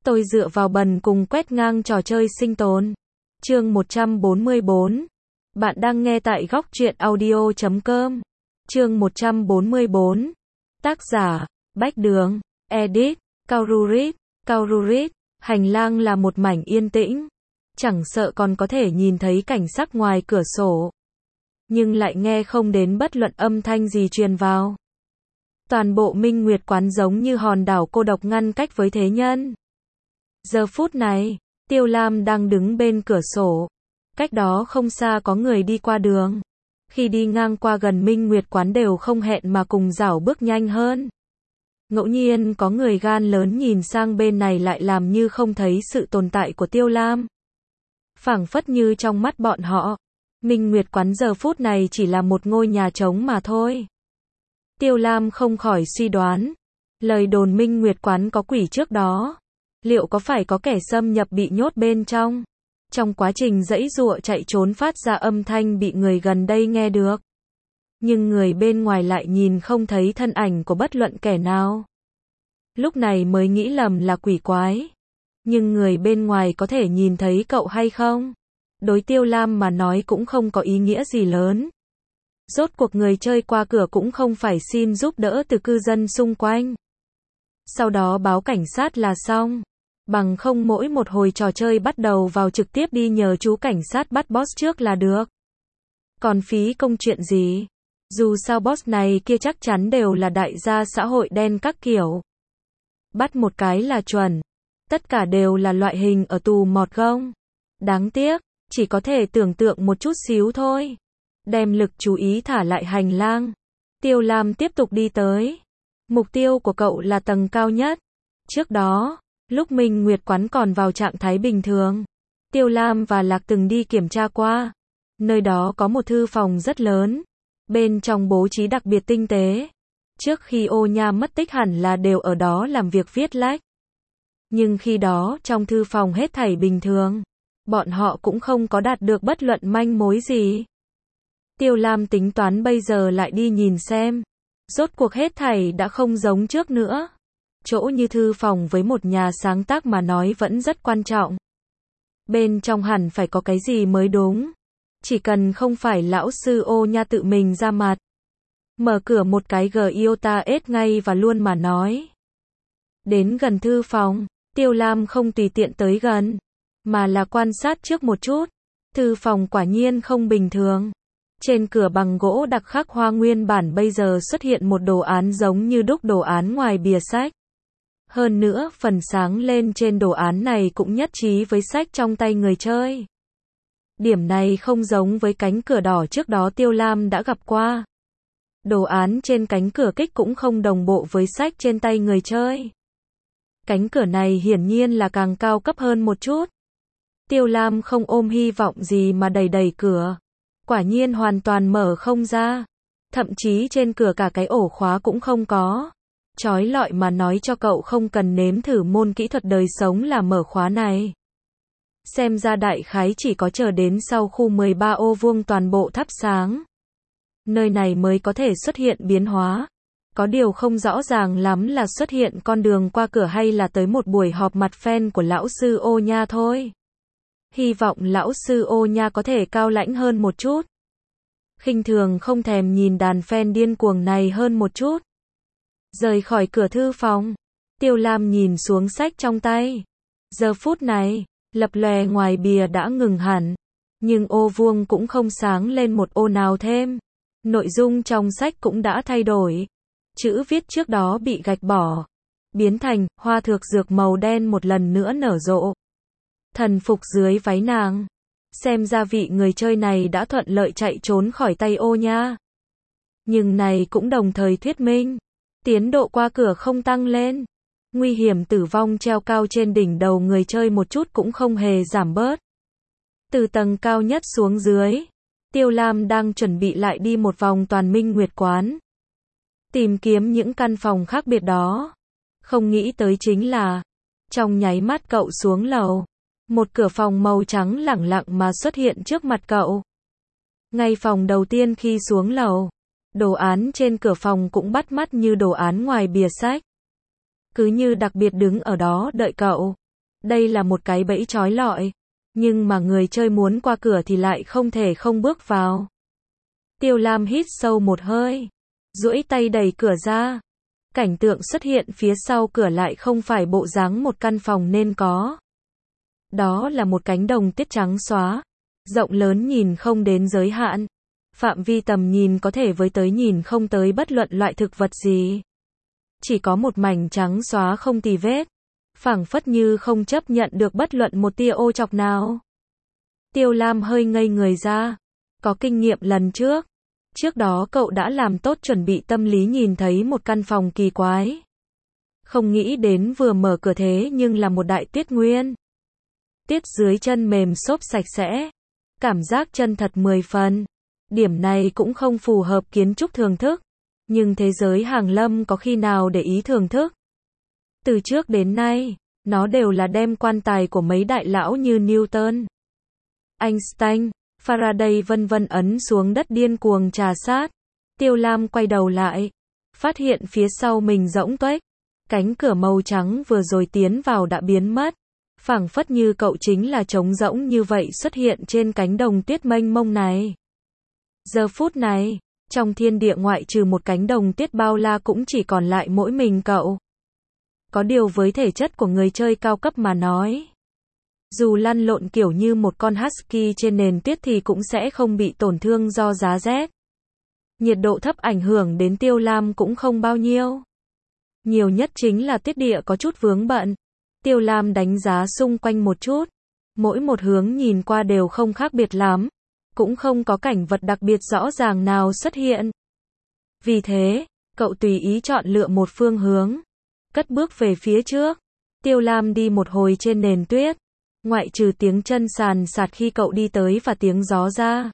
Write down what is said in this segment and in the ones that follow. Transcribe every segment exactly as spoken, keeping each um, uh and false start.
Tôi dựa vào bần cùng quét ngang trò chơi sinh tồn. Chương một trăm bốn mươi bốn. Bạn đang nghe tại góc truyện audio chấm com. Chương một trăm bốn mươi bốn. Tác giả: Bách Đường. Edit: Kaururit. Kaururit. Hành lang là một mảnh yên tĩnh. Chẳng sợ còn có thể nhìn thấy cảnh sắc ngoài cửa sổ. Nhưng lại nghe không đến bất luận âm thanh gì truyền vào. Toàn bộ Minh Nguyệt quán giống như hòn đảo cô độc ngăn cách với thế nhân. Giờ phút này, Tiêu Lam đang đứng bên cửa sổ. Cách đó không xa có người đi qua đường. Khi đi ngang qua gần Minh Nguyệt quán đều không hẹn mà cùng rảo bước nhanh hơn. Ngẫu nhiên có người gan lớn nhìn sang bên này lại làm như không thấy sự tồn tại của Tiêu Lam. Phảng phất như trong mắt bọn họ, Minh Nguyệt quán giờ phút này chỉ là một ngôi nhà trống mà thôi. Tiêu Lam không khỏi suy đoán, lời đồn Minh Nguyệt quán có quỷ trước đó, liệu có phải có kẻ xâm nhập bị nhốt bên trong? Trong quá trình giãy giụa chạy trốn phát ra âm thanh bị người gần đây nghe được. Nhưng người bên ngoài lại nhìn không thấy thân ảnh của bất luận kẻ nào. Lúc này mới nghĩ lầm là quỷ quái. Nhưng người bên ngoài có thể nhìn thấy cậu hay không? Đối Tiêu Lam mà nói cũng không có ý nghĩa gì lớn. Rốt cuộc người chơi qua cửa cũng không phải xin giúp đỡ từ cư dân xung quanh. Sau đó báo cảnh sát là xong. Bằng không mỗi một hồi trò chơi bắt đầu vào trực tiếp đi nhờ chú cảnh sát bắt boss trước là được. Còn phí công chuyện gì? Dù sao boss này kia chắc chắn đều là đại gia xã hội đen các kiểu. Bắt một cái là chuẩn. Tất cả đều là loại hình ở tù mọt gông. Đáng tiếc, chỉ có thể tưởng tượng một chút xíu thôi. Đem lực chú ý thả lại hành lang. Tiêu Lam tiếp tục đi tới. Mục tiêu của cậu là tầng cao nhất. Trước đó, lúc Minh Nguyệt quán còn vào trạng thái bình thường, Tiêu Lam và Lạc từng đi kiểm tra qua. Nơi đó có một thư phòng rất lớn. Bên trong bố trí đặc biệt tinh tế. Trước khi Ô Nha mất tích hẳn là đều ở đó làm việc viết lách. Nhưng khi đó trong thư phòng hết thảy bình thường. Bọn họ cũng không có đạt được bất luận manh mối gì. Tiêu Lam tính toán bây giờ lại đi nhìn xem. Rốt cuộc hết thảy đã không giống trước nữa. Chỗ như thư phòng với một nhà sáng tác mà nói vẫn rất quan trọng. Bên trong hẳn phải có cái gì mới đúng. Chỉ cần không phải lão sư Ô Nha tự mình ra mặt. Mở cửa một cái Giota ết ngay và luôn mà nói. Đến gần thư phòng, Tiêu Lam không tùy tiện tới gần, mà là quan sát trước một chút. Thư phòng quả nhiên không bình thường. Trên cửa bằng gỗ đặc khắc hoa nguyên bản bây giờ xuất hiện một đồ án giống như đúc đồ án ngoài bìa sách. Hơn nữa, phần sáng lên trên đồ án này cũng nhất trí với sách trong tay người chơi. Điểm này không giống với cánh cửa đỏ trước đó Tiêu Lam đã gặp qua. Đồ án trên cánh cửa kích cũng không đồng bộ với sách trên tay người chơi. Cánh cửa này hiển nhiên là càng cao cấp hơn một chút. Tiêu Lam không ôm hy vọng gì mà đẩy đẩy cửa. Quả nhiên hoàn toàn mở không ra. Thậm chí trên cửa cả cái ổ khóa cũng không có. Chói lọi mà nói cho cậu không cần nếm thử môn kỹ thuật đời sống là mở khóa này. Xem ra đại khái chỉ có chờ đến sau khu mười ba ô vuông toàn bộ thắp sáng. Nơi này mới có thể xuất hiện biến hóa. Có điều không rõ ràng lắm là xuất hiện con đường qua cửa hay là tới một buổi họp mặt fan của lão sư Ô Nha thôi. Hy vọng lão sư Ô Nha có thể cao lãnh hơn một chút. Khinh thường không thèm nhìn đàn fan điên cuồng này hơn một chút. Rời khỏi cửa thư phòng, Tiêu Lam nhìn xuống sách trong tay. Giờ phút này, lập lòe ngoài bìa đã ngừng hẳn. Nhưng ô vuông cũng không sáng lên một ô nào thêm. Nội dung trong sách cũng đã thay đổi. Chữ viết trước đó bị gạch bỏ. Biến thành, hoa thược dược màu đen một lần nữa nở rộ. Thần phục dưới váy nàng. Xem ra vị người chơi này đã thuận lợi chạy trốn khỏi tay Ô Nha. Nhưng này cũng đồng thời thuyết minh. Tiến độ qua cửa không tăng lên. Nguy hiểm tử vong treo cao trên đỉnh đầu người chơi một chút cũng không hề giảm bớt. Từ tầng cao nhất xuống dưới, Tiêu Lam đang chuẩn bị lại đi một vòng toàn Minh Nguyệt quán. Tìm kiếm những căn phòng khác biệt đó. Không nghĩ tới chính là, trong nháy mắt cậu xuống lầu, một cửa phòng màu trắng lẳng lặng mà xuất hiện trước mặt cậu. Ngay phòng đầu tiên khi xuống lầu, đồ án trên cửa phòng cũng bắt mắt như đồ án ngoài bìa sách. Cứ như đặc biệt đứng ở đó đợi cậu. Đây là một cái bẫy trói lọi. Nhưng mà người chơi muốn qua cửa thì lại không thể không bước vào. Tiêu Lam hít sâu một hơi. Duỗi tay đẩy cửa ra. Cảnh tượng xuất hiện phía sau cửa lại không phải bộ dáng một căn phòng nên có. Đó là một cánh đồng tuyết trắng xóa. Rộng lớn nhìn không đến giới hạn. Phạm vi tầm nhìn có thể với tới nhìn không tới bất luận loại thực vật gì. Chỉ có một mảnh trắng xóa không tì vết. Phảng phất như không chấp nhận được bất luận một tia ô trọc nào. Tiêu Lam hơi ngây người ra. Có kinh nghiệm lần trước. Trước đó cậu đã làm tốt chuẩn bị tâm lý nhìn thấy một căn phòng kỳ quái. Không nghĩ đến vừa mở cửa thế nhưng là một đại tuyết nguyên. Tuyết dưới chân mềm xốp sạch sẽ. Cảm giác chân thật mười phần. Điểm này cũng không phù hợp kiến trúc thưởng thức. Nhưng thế giới hàng lâm có khi nào để ý thưởng thức. Từ trước đến nay, nó đều là đem quan tài của mấy đại lão như Newton, Einstein, Faraday vân vân ấn xuống đất điên cuồng trà sát. Tiêu Lam quay đầu lại, phát hiện phía sau mình rỗng tuếch. Cánh cửa màu trắng vừa rồi tiến vào đã biến mất. Phảng phất như cậu chính là trống rỗng như vậy xuất hiện trên cánh đồng tuyết mênh mông này. Giờ phút này, trong thiên địa ngoại trừ một cánh đồng tuyết bao la cũng chỉ còn lại mỗi mình cậu. Có điều với thể chất của người chơi cao cấp mà nói, dù lăn lộn kiểu như một con husky trên nền tuyết thì cũng sẽ không bị tổn thương do giá rét. Nhiệt độ thấp ảnh hưởng đến Tiêu Lam cũng không bao nhiêu. Nhiều nhất chính là tuyết địa có chút vướng bận. Tiêu Lam đánh giá xung quanh một chút. Mỗi một hướng nhìn qua đều không khác biệt lắm. Cũng không có cảnh vật đặc biệt rõ ràng nào xuất hiện. Vì thế, cậu tùy ý chọn lựa một phương hướng. Cất bước về phía trước. Tiêu Lam đi một hồi trên nền tuyết. Ngoại trừ tiếng chân sàn sạt khi cậu đi tới và tiếng gió ra.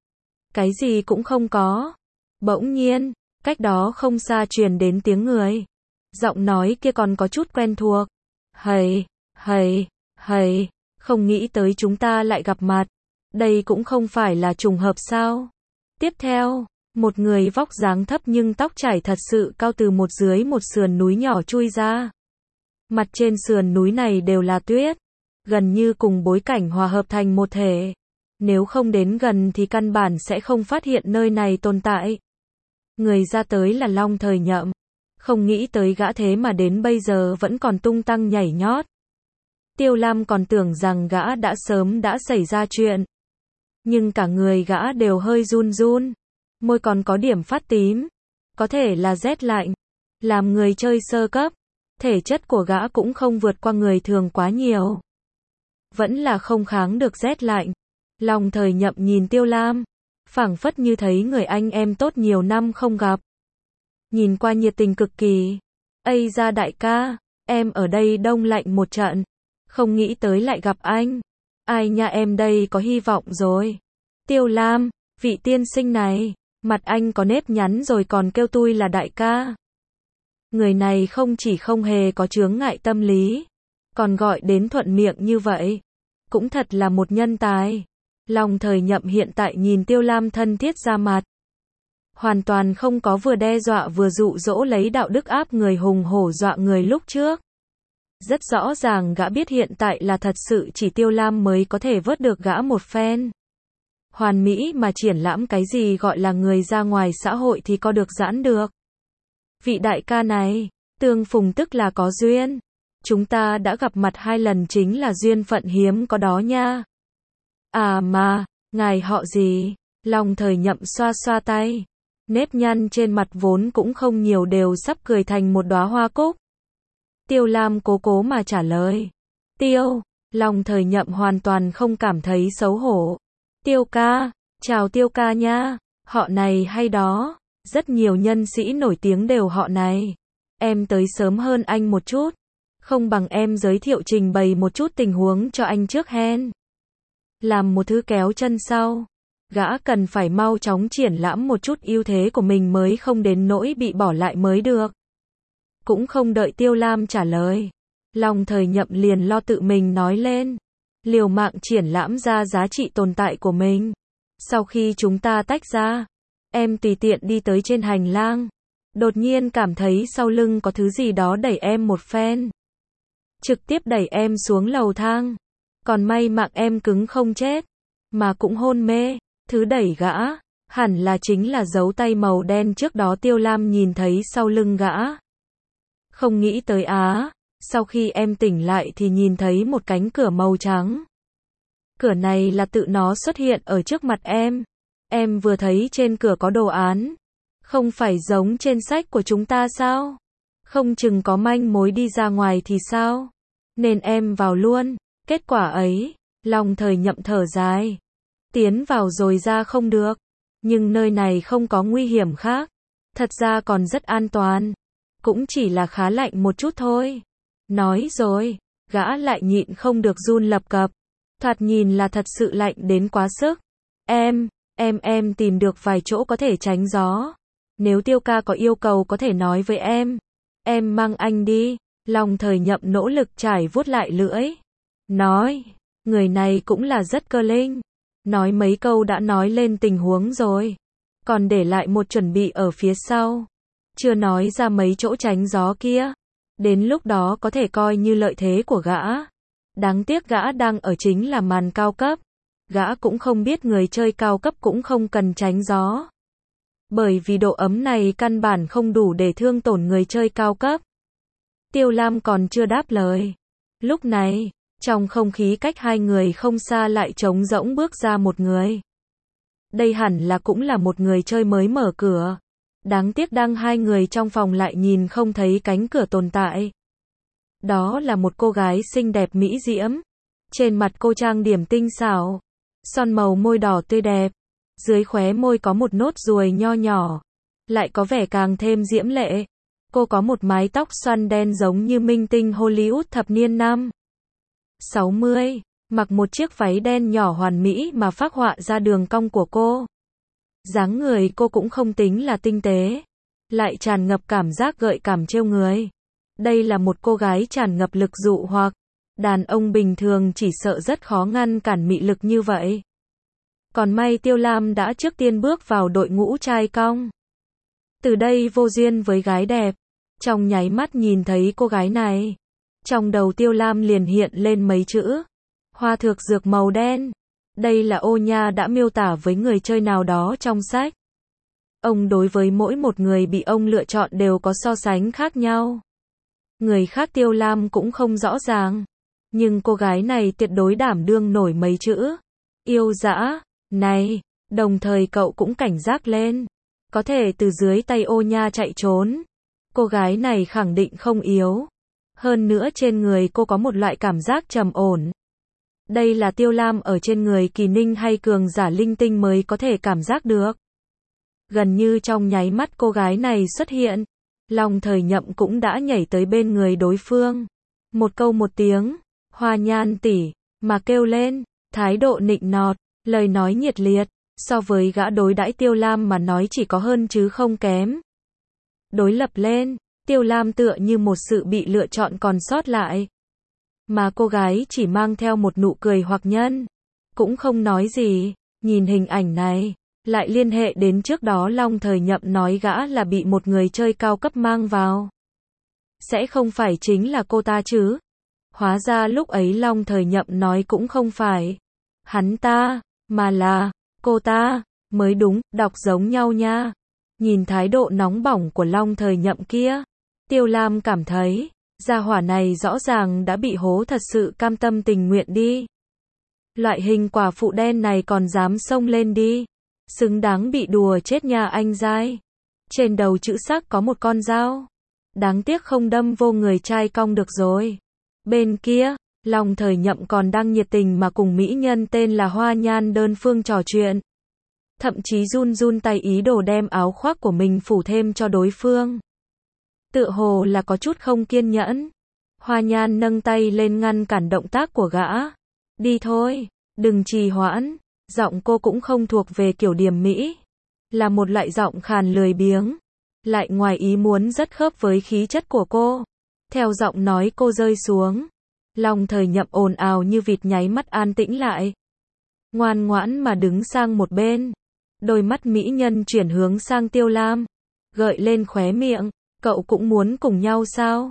Cái gì cũng không có. Bỗng nhiên, cách đó không xa truyền đến tiếng người. Giọng nói kia còn có chút quen thuộc. Hầy, hầy, hầy, không nghĩ tới chúng ta lại gặp mặt. Đây cũng không phải là trùng hợp sao. Tiếp theo, một người vóc dáng thấp nhưng tóc trải thật sự cao từ một dưới một sườn núi nhỏ chui ra. Mặt trên sườn núi này đều là tuyết. Gần như cùng bối cảnh hòa hợp thành một thể. Nếu không đến gần thì căn bản sẽ không phát hiện nơi này tồn tại. Người ra tới là Long Thời Nhậm. Không nghĩ tới gã thế mà đến bây giờ vẫn còn tung tăng nhảy nhót. Tiêu Lam còn tưởng rằng gã đã sớm đã xảy ra chuyện. Nhưng cả người gã đều hơi run run. Môi còn có điểm phát tím. Có thể là rét lạnh. Làm người chơi sơ cấp. Thể chất của gã cũng không vượt qua người thường quá nhiều. Vẫn là không kháng được rét lạnh. Long Thời Nhậm nhìn Tiêu Lam. Phảng phất như thấy người anh em tốt nhiều năm không gặp. Nhìn qua nhiệt tình cực kỳ. Ây ra đại ca, em ở đây đông lạnh một trận. Không nghĩ tới lại gặp anh. Ai nha em đây có hy vọng rồi. Tiêu Lam, vị tiên sinh này, mặt anh có nếp nhắn rồi còn kêu tui là đại ca. Người này không chỉ không hề có chướng ngại tâm lý, còn gọi đến thuận miệng như vậy. Cũng thật là một nhân tài. Long Thời Nhậm hiện tại nhìn Tiêu Lam thân thiết ra mặt. Hoàn toàn không có vừa đe dọa vừa dụ dỗ lấy đạo đức áp người hùng hổ dọa người lúc trước. Rất rõ ràng gã biết hiện tại là thật sự chỉ Tiêu Lam mới có thể vớt được gã một phen. Hoàn mỹ mà triển lãm cái gì gọi là người ra ngoài xã hội thì có được giãn được. Vị đại ca này, tương phùng tức là có duyên. Chúng ta đã gặp mặt hai lần chính là duyên phận hiếm có đó nha. À mà, ngài họ gì? Long Thời Nhậm xoa xoa tay. Nếp nhăn trên mặt vốn cũng không nhiều đều sắp cười thành một đóa hoa cúc. Tiêu Lam cố cố mà trả lời. Tiêu, Long Thời Nhậm hoàn toàn không cảm thấy xấu hổ. Tiêu ca, chào Tiêu ca nha, họ này hay đó, rất nhiều nhân sĩ nổi tiếng đều họ này. Em tới sớm hơn anh một chút, không bằng em giới thiệu trình bày một chút tình huống cho anh trước hen. Làm một thứ kéo chân sau. Gã cần phải mau chóng triển lãm một chút ưu thế của mình mới không đến nỗi bị bỏ lại mới được. Cũng không đợi Tiêu Lam trả lời. Long Thời Nhậm liền lo tự mình nói lên. Liều mạng triển lãm ra giá trị tồn tại của mình. Sau khi chúng ta tách ra, em tùy tiện đi tới trên hành lang. Đột nhiên cảm thấy sau lưng có thứ gì đó đẩy em một phen. trực tiếp đẩy em xuống lầu thang. Còn may mạng em cứng không chết, mà cũng hôn mê. Thứ đẩy gã, hẳn là chính là dấu tay màu đen trước đó Tiêu Lam nhìn thấy sau lưng gã. Không nghĩ tới á, sau khi em tỉnh lại thì nhìn thấy một cánh cửa màu trắng. Cửa này là tự nó xuất hiện ở trước mặt em. Em vừa thấy trên cửa có đồ án. Không phải giống trên sách của chúng ta sao? Không chừng có manh mối đi ra ngoài thì sao? Nên em vào luôn. Kết quả ấy, Long Thời Nhậm thở dài. Tiến vào rồi ra không được. Nhưng nơi này không có nguy hiểm khác. Thật ra còn rất an toàn. Cũng chỉ là khá lạnh một chút thôi. Nói rồi, gã lại nhịn không được run lập cập. Thoạt nhìn là thật sự lạnh đến quá sức. Em, em em tìm được vài chỗ có thể tránh gió. Nếu Tiêu ca có yêu cầu có thể nói với em. Em mang anh đi. Long Thời Nhậm nỗ lực trải vuốt lại lưỡi. Nói, người này cũng là rất cơ linh. Nói mấy câu đã nói lên tình huống rồi. Còn để lại một chuẩn bị ở phía sau. Chưa nói ra mấy chỗ tránh gió kia. Đến lúc đó có thể coi như lợi thế của gã. Đáng tiếc gã đang ở chính là màn cao cấp. Gã cũng không biết người chơi cao cấp cũng không cần tránh gió. Bởi vì độ ấm này căn bản không đủ để thương tổn người chơi cao cấp. Tiêu Lam còn chưa đáp lời. Lúc này, trong không khí cách hai người không xa lại trống rỗng bước ra một người. Đây hẳn là cũng là một người chơi mới mở cửa. Đáng tiếc đang hai người trong phòng lại nhìn không thấy cánh cửa tồn tại. Đó là một cô gái xinh đẹp mỹ diễm. Trên mặt cô trang điểm tinh xảo. Son màu môi đỏ tươi đẹp. Dưới khóe môi có một nốt ruồi nho nhỏ. Lại có vẻ càng thêm diễm lệ. Cô có một mái tóc xoăn đen giống như minh tinh Hollywood thập niên năm sáu mươi. Mặc một chiếc váy đen nhỏ hoàn mỹ mà phác họa ra đường cong của cô. Dáng người cô cũng không tính là tinh tế. Lại tràn ngập cảm giác gợi cảm trêu người. Đây là một cô gái tràn ngập lực dụ hoặc. Đàn ông bình thường chỉ sợ rất khó ngăn cản mị lực như vậy. Còn may Tiêu Lam đã trước tiên bước vào đội ngũ trai cong. Từ đây vô duyên với gái đẹp. Trong nháy mắt nhìn thấy cô gái này. Trong đầu Tiêu Lam liền hiện lên mấy chữ. Hoa thược dược màu đen. Đây là ô nha đã miêu tả với người chơi nào đó trong sách. Ông đối với mỗi một người bị ông lựa chọn đều có so sánh khác nhau. Người khác Tiêu Lam cũng không rõ ràng. Nhưng cô gái này tuyệt đối đảm đương nổi mấy chữ. Yêu dã, này, đồng thời cậu cũng cảnh giác lên. Có thể từ dưới tay ô nha chạy trốn. Cô gái này khẳng định không yếu. Hơn nữa trên người cô có một loại cảm giác trầm ổn. Đây là Tiêu Lam ở trên người kỳ ninh hay cường giả linh tinh mới có thể cảm giác được. Gần như trong nháy mắt cô gái này xuất hiện. Long Thời Nhậm cũng đã nhảy tới bên người đối phương. Một câu một tiếng. Hoa Nhan tỷ, mà kêu lên. Thái độ nịnh nọt. Lời nói nhiệt liệt. So với gã đối đãi Tiêu Lam mà nói chỉ có hơn chứ không kém. Đối lập lên. Tiêu Lam tựa như một sự bị lựa chọn còn sót lại. Mà cô gái chỉ mang theo một nụ cười hoặc nhân. Cũng không nói gì. Nhìn hình ảnh này. Lại liên hệ đến trước đó Long Thời Nhậm nói gã là bị một người chơi cao cấp mang vào. Sẽ không phải chính là cô ta chứ? Hóa ra lúc ấy Long Thời Nhậm nói cũng không phải hắn ta, mà là cô ta, mới đúng, đọc giống nhau nha. Nhìn thái độ nóng bỏng của Long Thời Nhậm kia, Tiêu Lam cảm thấy, gia hỏa này rõ ràng đã bị hố thật sự cam tâm tình nguyện đi. Loại hình quả phụ đen này còn dám xông lên đi. Xứng đáng bị đùa chết nha anh giai. Trên đầu chữ sắc có một con dao. Đáng tiếc không đâm vô người trai cong được rồi. Bên kia, Long Thời Nhậm còn đang nhiệt tình mà cùng mỹ nhân tên là Hoa Nhan đơn phương trò chuyện. Thậm chí run run tay ý đồ đem áo khoác của mình phủ thêm cho đối phương. Tựa hồ là có chút không kiên nhẫn. Hoa Nhan nâng tay lên ngăn cản động tác của gã. Đi thôi, đừng trì hoãn. Giọng cô cũng không thuộc về kiểu điềm mỹ. Là một loại giọng khàn lười biếng. Lại ngoài ý muốn rất khớp với khí chất của cô. Theo giọng nói cô rơi xuống. Long Thời Nhậm ồn ào như vịt nháy mắt an tĩnh lại. Ngoan ngoãn mà đứng sang một bên. Đôi mắt mỹ nhân chuyển hướng sang Tiêu Lam. Gợi lên khóe miệng. Cậu cũng muốn cùng nhau sao?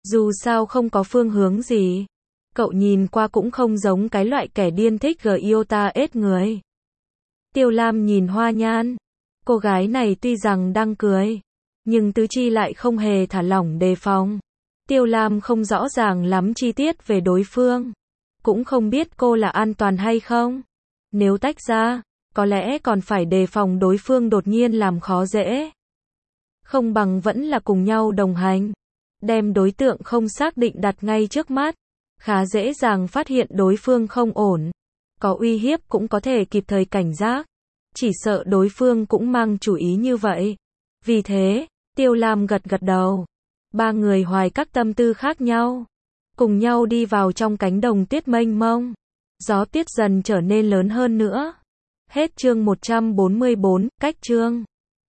Dù sao không có phương hướng gì. Cậu nhìn qua cũng không giống cái loại kẻ điên thích gờ yêu ta ết người. Tiêu Lam nhìn Hoa Nhan. Cô gái này tuy rằng đang cười, nhưng tứ chi lại không hề thả lỏng đề phòng. Tiêu Lam không rõ ràng lắm chi tiết về đối phương. Cũng không biết cô là an toàn hay không. Nếu tách ra, có lẽ còn phải đề phòng đối phương đột nhiên làm khó dễ. Không bằng vẫn là cùng nhau đồng hành. Đem đối tượng không xác định đặt ngay trước mắt. Khá dễ dàng phát hiện đối phương không ổn. Có uy hiếp cũng có thể kịp thời cảnh giác. Chỉ sợ đối phương cũng mang chủ ý như vậy. Vì thế, Tiêu Lam gật gật đầu. Ba người hoài các tâm tư khác nhau. Cùng nhau đi vào trong cánh đồng tuyết mênh mông. Gió tuyết dần trở nên lớn hơn nữa. Hết chương một trăm bốn mươi bốn, cách chương.